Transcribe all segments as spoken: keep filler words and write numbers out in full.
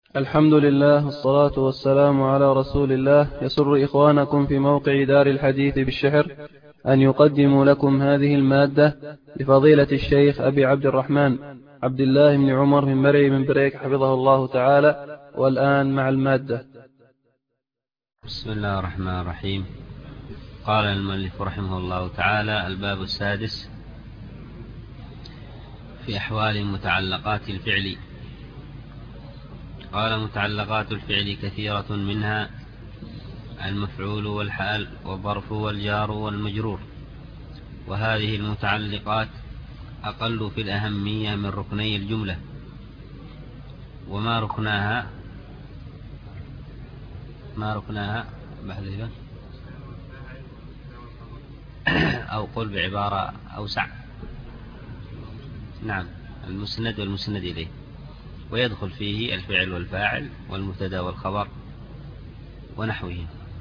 الحمد لله والصلاة والسلام على رسول الله. يسر إخوانكم في موقع دار الحديث بالشحر أن يقدموا لكم هذه المادة لفضيلة الشيخ أبي عبد الرحمن عبد الله بن عمر من مرعي من بريك حفظه الله تعالى. والآن مع المادة. بسم الله الرحمن الرحيم. قال المؤلف رحمه الله تعالى: الباب السادس في أحوال متعلقات الفعل. قال: متعلقات الفعل كثيرة، منها المفعول والحال والظرف والجار والمجرور، وهذه المتعلقات أقل في الأهمية من ركني الجملة. وما ركناها ما ركناها بحذفها أو قل بعبارة أوسع. نعم، المسند والمسند إليه، ويدخل فيه الفعل والفاعل والمبتدا والخبر ونحوه.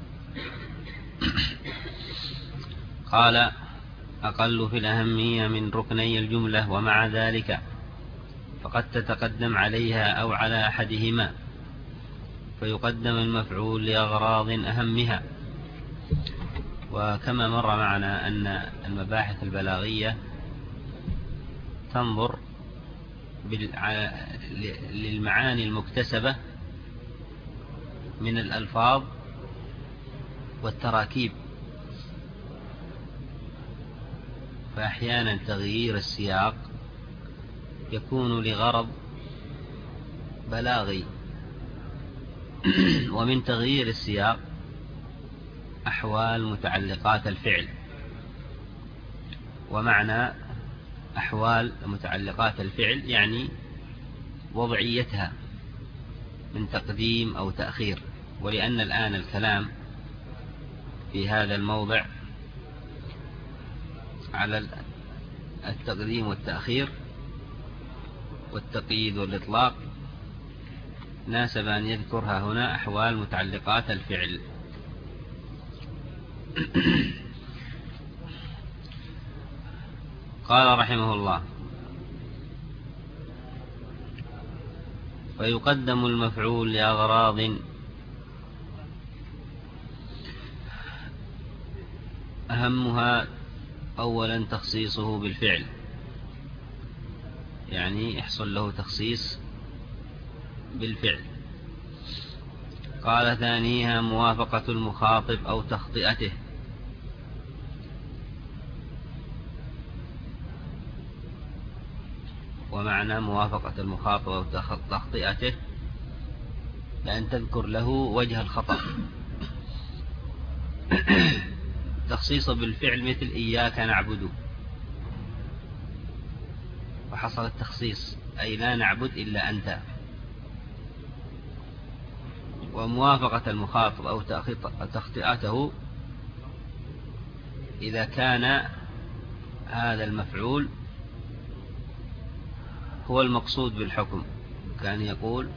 قال: أقل في الأهمية من ركني الجملة، ومع ذلك فقد تتقدم عليها أو على أحدهما، فيقدم المفعول لأغراض أهمها. وكما مر معنا أن المباحث البلاغية تنظر للمعاني المكتسبة من الألفاظ والتراكيب، فأحيانا تغيير السياق يكون لغرض بلاغي، ومن تغيير السياق أحوال متعلقات الفعل. ومعنى أحوال متعلقات الفعل يعني وضعيتها من تقديم أو تأخير. ولأن الآن الكلام في هذا الموضع على التقديم والتأخير والتقييد والإطلاق، ناسب أن يذكرها هنا أحوال متعلقات الفعل. قال رحمه الله: فيقدم المفعول لأغراض أهمها أولا تخصيصه بالفعل، يعني يحصل له تخصيص بالفعل. قال: ثانيها موافقة المخاطب أو تخطئته. ومعنى موافقة المخاطب أو تخطئته لأن تذكر له وجه الخطأ. تخصيصه بالفعل مثل إياك نعبد، وحصل التخصيص أي لا نعبد إلا أنت. وموافقة المخاطب أو تخطئته إذا كان هذا المفعول هو المقصود بالحكم، كان يقول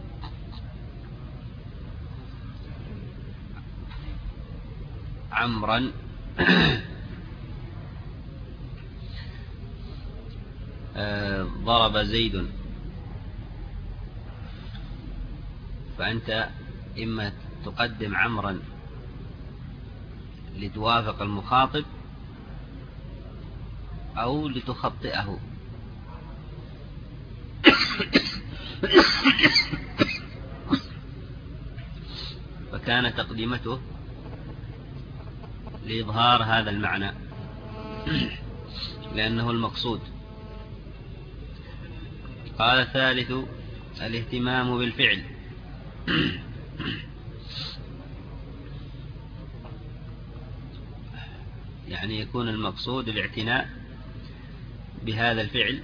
عمرا ضرب زيد، فأنت إما تقدم عمرا لتوافق المخاطب أو لتخطئه. فكان تقديمته لإظهار هذا المعنى لأنه المقصود. قال: الثالث الاهتمام بالفعل. يعني يكون المقصود الاعتناء بهذا الفعل،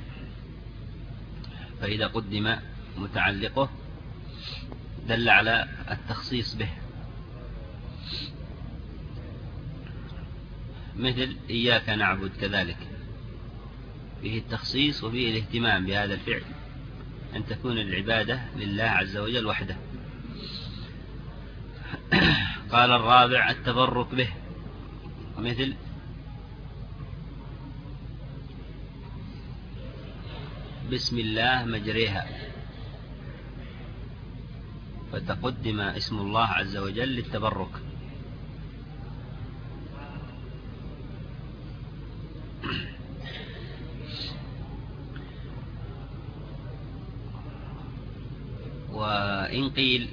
فإذا قدم متعلقه دل على التخصيص به، مثل إياك نعبد كذلك، فيه التخصيص وفيه الاهتمام بهذا الفعل، أن تكون العبادة لله عز وجل وحده. قال: الرابع التبرك به، مثل بسم الله مجريها، فتقدم اسم الله عز وجل للتبرك. وإن قيل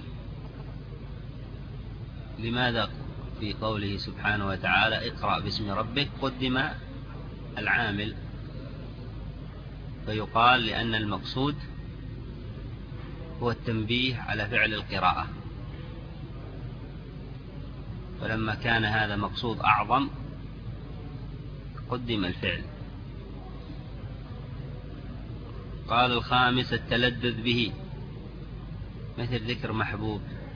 لماذا في قوله سبحانه وتعالى اقرأ باسم ربك قدم العامل، فيقال لأن المقصود هو التنبيه على فعل القراءة، فلما كان هذا مقصود أعظم قدم الفعل. قال الخامس التلذذ به، مثل ذكر محبوب،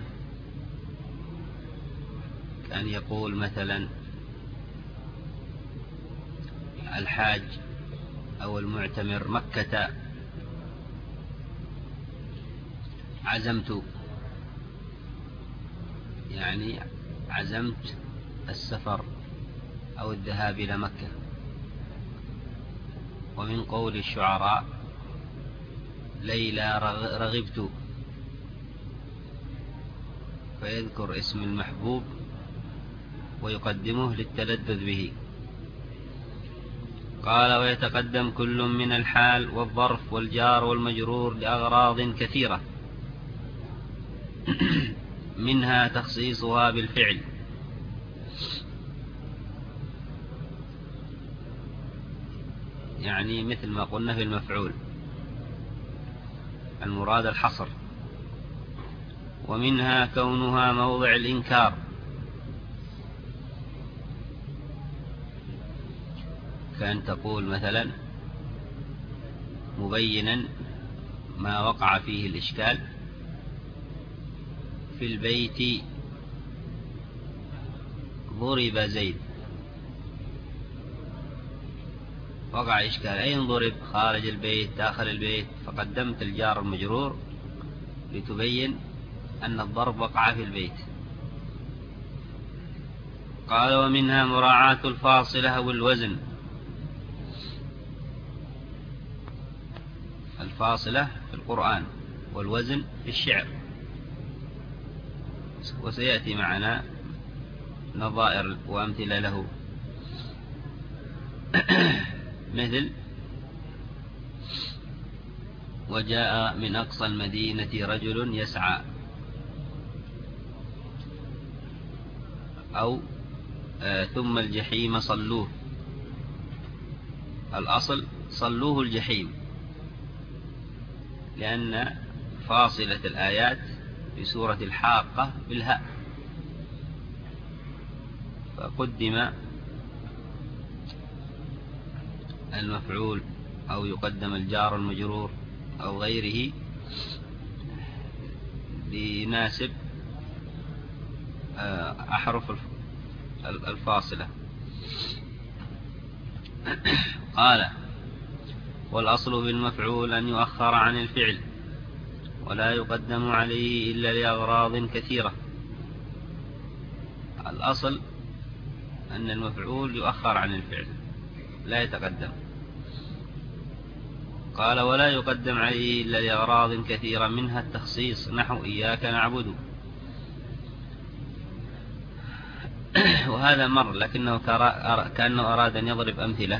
كان يقول مثلا الحاج أو المعتمر مكة عزمت، يعني عزمت السفر أو الذهاب إلى مكة. ومن قول الشعراء ليلى رغبت، فيذكر اسم المحبوب ويقدمه للتلذذ به. قال ويتقدم كل من الحال والظرف والجار والمجرور لأغراض كثيرة منها تخصيصها بالفعل، يعني مثل ما قلنا في المفعول المراد الحصر، ومنها كونها موضع الإنكار، كان تقول مثلا مبينا ما وقع فيه الإشكال في البيت ضرب زيد، وقع إشكال أين ضرب؟ خارج البيت داخل البيت، فقدمت الجار المجرور لتبين أن الضرب وقع في البيت. قال ومنها مراعاة الفاصلة والوزن، الفاصلة في القرآن والوزن في الشعر، وسيأتي معنا نظائر وأمثلة له. مثل وجاء من أقصى المدينة رجل يسعى، أو آه ثم الجحيم صلوه، الأصل صلوه الجحيم، لأن فاصلة الآيات في سورة الحاقة بالهاء، فقدم المفعول أو يقدم الجار المجرور أو غيره ليناسب أحرف الفاصلة. قال والأصل في المفعول أن يؤخر عن الفعل ولا يقدم عليه إلا لأغراض كثيرة. الأصل أن المفعول يؤخر عن الفعل لا يتقدم. قال ولا يقدم عليه إلا لأغراض كثيرة منها التخصيص، نحو إياك نعبد، وهذا مر لكنه كأنه أراد أن يضرب أمثلة.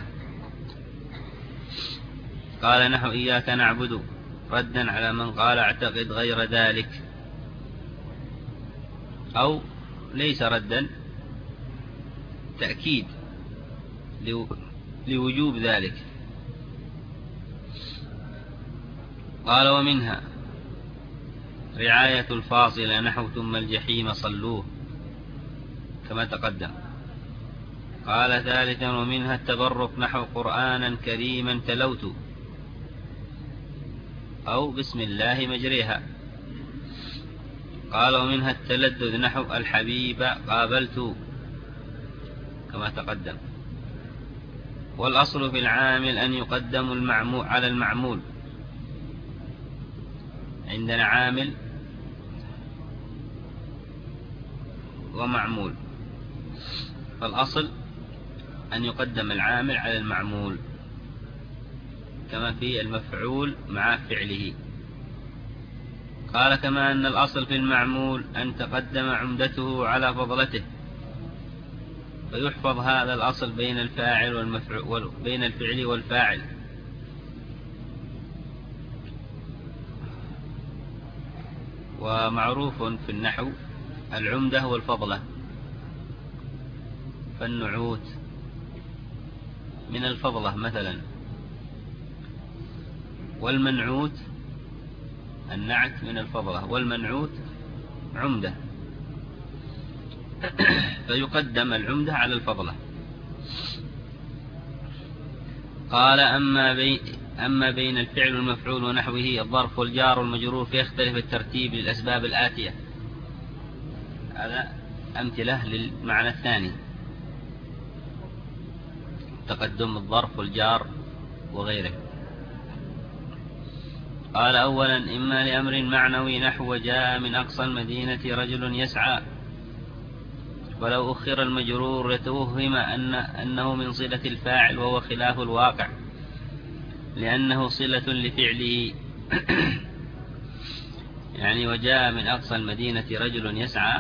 قال نحو إياك نعبد ردا على من قال اعتقد غير ذلك، أو ليس ردا، تأكيد لوجوب ذلك. قال ومنها رعاية الفاصلة، نحو ثم الجحيم صلوه كما تقدم. قال ثالثا ومنها التبرك، نحو قرآنا كريما تلوت، أو بسم الله مجريها. قال ومنها التلذذ، نحو الحبيب قابلت كما تقدم. والأصل في العامل أن يقدم المعمول على المعمول، عندنا عامل ومعمول، فالأصل أن يقدم العامل على المعمول كما في المفعول مع فعله. قال كما أن الأصل في المعمول أن تقدم عمدته على فضلته، فيحفظ هذا الأصل بين الفاعل والمفعول بين الفعل والفاعل. ومعروف في النحو العمدة والفضلة، فالنعوت من الفضلة مثلا، والمنعوت النعت من الفضلة، والمنعوت عمدة، فيقدم العمدة على الفضلة. قال أما بين, أما بين الفعل والمفعول ونحوه الظرف والجار والمجرور فيختلف الترتيب للأسباب الآتية. هذا أمثلة للمعنى الثاني، تقدم الظرف والجار وغيره. قال أولا إما لأمر معنوي نحو جاء من أقصى المدينة رجل يسعى، ولو أخر المجرور يتوهم أن أنه من صلة الفاعل وهو خلاف الواقع، لأنه صلة لفعله. يعني وجاء من أقصى المدينة رجل يسعى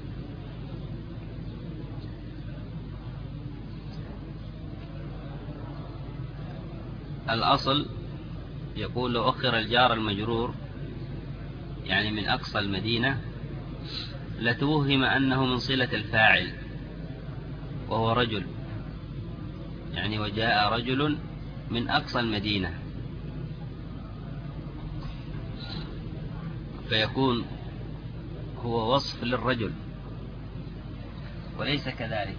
الأصل يقول لو أخر الجار المجرور يعني من أقصى المدينة لتوهم أنه من صلة الفاعل وهو رجل، يعني وجاء رجل من أقصى المدينة، فيكون هو وصف للرجل وليس كذلك،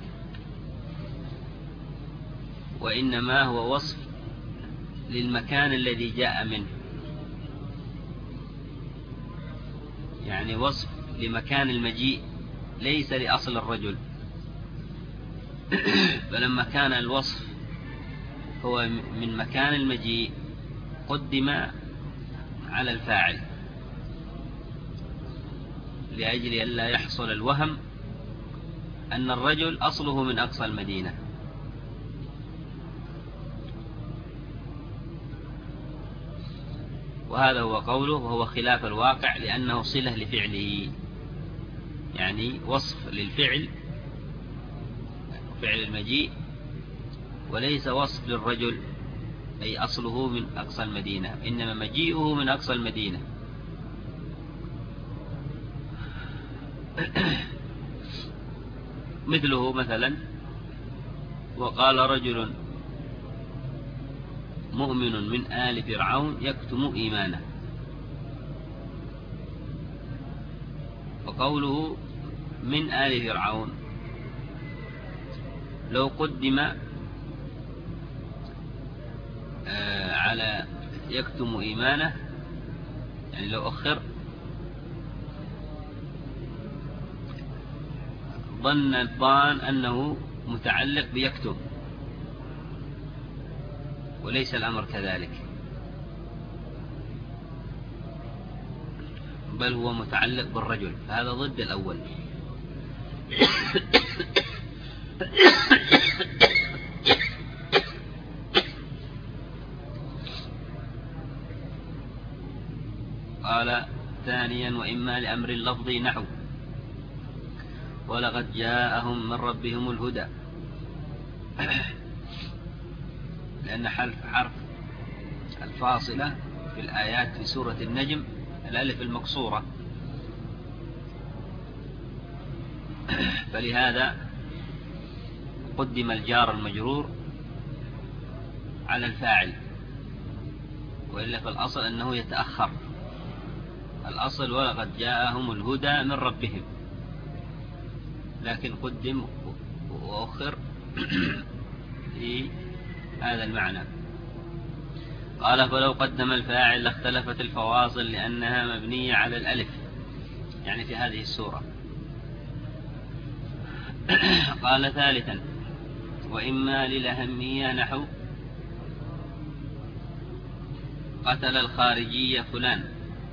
وإنما هو وصف للمكان الذي جاء منه، يعني وصف لمكان المجيء ليس لأصل الرجل. فلما كان الوصف هو من مكان المجيء قدم على الفاعل لأجل أن لا يحصل الوهم أن الرجل أصله من أقصى المدينة. وهذا هو قوله وهو خلاف الواقع، لأنه صلة لفعله، يعني وصف للفعل فعل المجيء، وليس وصف للرجل أي أصله من أقصى المدينة، إنما مجيئه من أقصى المدينة. مثله مثلا وقال رجل مؤمن من آل فرعون يكتم إيمانه، وقوله من آل فرعون لو قدم على يكتم إيمانه، يعني لو أخر ظن الظان أنه متعلق بيكتم، وليس الأمر كذلك، بل هو متعلق بالرجل، فهذا ضد الأول. قال ثانيا وإما لأمر اللفظي نحو ولقد جاءهم من ربهم الهدى، لأن حرف حرف الفاصلة في الآيات في سورة النجم الألف المقصورة، فلهذا قدم الجار المجرور على الفاعل، وإلا فالأصل أنه يتأخر. الأصل ولقد جاءهم الهدى من ربهم، لكن قدم وأخر في هذا المعنى. قال فلو قدم الفاعل لاختلفت الفواصل لأنها مبنية على الألف، يعني في هذه السورة. قال ثالثا وإما للأهمية نحو قتل الخارجية فلان،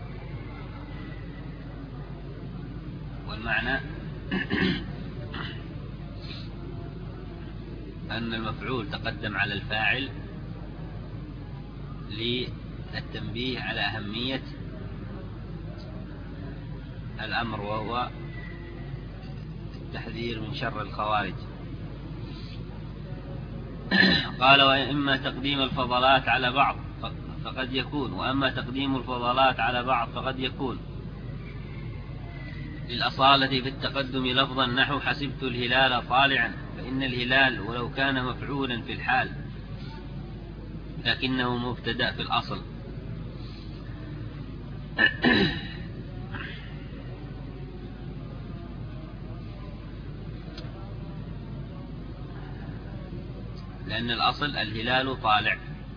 والمعنى أن المفعول تقدم على الفاعل للتنبيه على أهمية الأمر وهو التحذير من شر الخوارج. قال وإما تقديم الفضلات على بعض فقد يكون، وأما تقديم الفضلات على بعض فقد يكون للأصالة في التقدم لفظا نحو حسبت الهلال طالعا، فإن الهلال ولو كان مفعولا في الحال لكنه مبتدأ في الأصل. لأن الأصل الهلال طالع.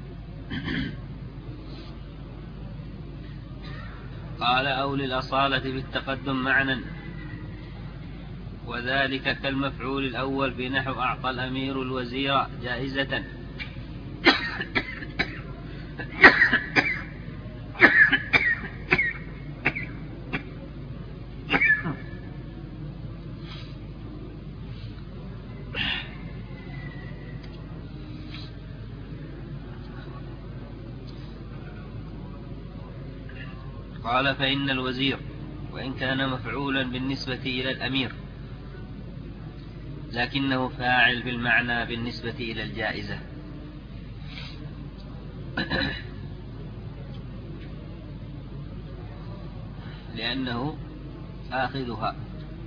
قال أو للأصالة بالتقدم معنى، وذلك كالمفعول الأول بنحو أعطى الأمير الوزير جائزة. قال فإن الوزير وإن كان مفعولا بالنسبة إلى الأمير لكنه فاعل بالمعنى بالنسبة إلى الجائزة، لأنه آخذها.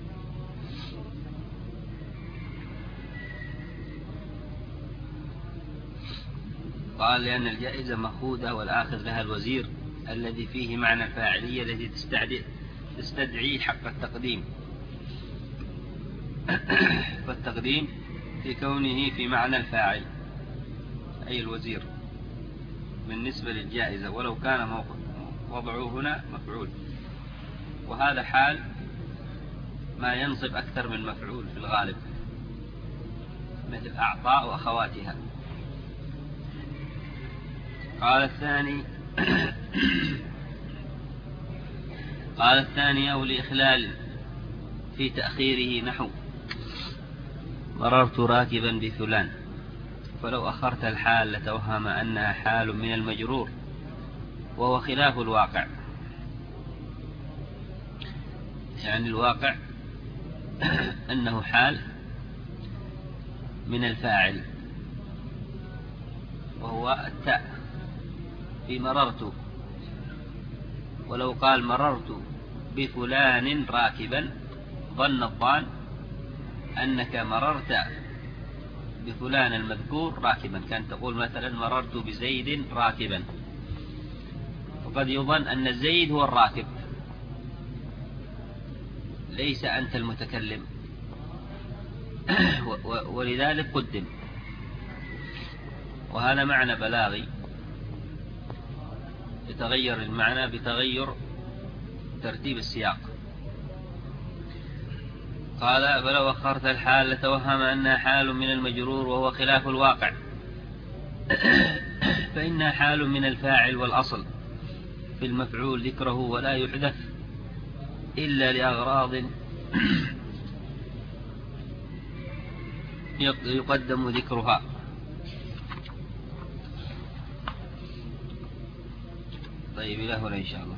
قال لأن الجائزة مأخوذة والآخذ لها الوزير الذي فيه معنى الفاعلية التي تستدعي حق التقديم، فالتقديم في كونه في معنى الفاعل أي الوزير بالنسبة للجائزة ولو كان وضعه هنا مفعول، وهذا حال ما ينصب أكثر من مفعول في الغالب مثل أعطاء وأخواتها. قال الثاني قال الثاني أو لإخلال في تأخيره نحو مررت راكبا بفلان، فلو أخرت الحال لتوهم أنها حال من المجرور وهو خلاف الواقع. يعني الواقع أنه حال من الفاعل وهو التاء في مررت، ولو قال مررت بفلان راكبا ظن الظان أنك مررت بفلان المذكور راكبا، كان تقول مثلا مررت بزيد راكبا، وقد يظن أن زيد هو الراكب ليس أنت المتكلم، ولذلك قدم. وهذا معنى بلاغي يتغير المعنى بتغير ترتيب السياق. قال فلو أخرت الحال لتوهم أنها حال من المجرور وهو خلاف الواقع، فإنها حال من الفاعل والأصل في المفعول ذكره ولا يحدث إلا لأغراض يقدم ذكرها. طيب إلى هنا إن شاء الله.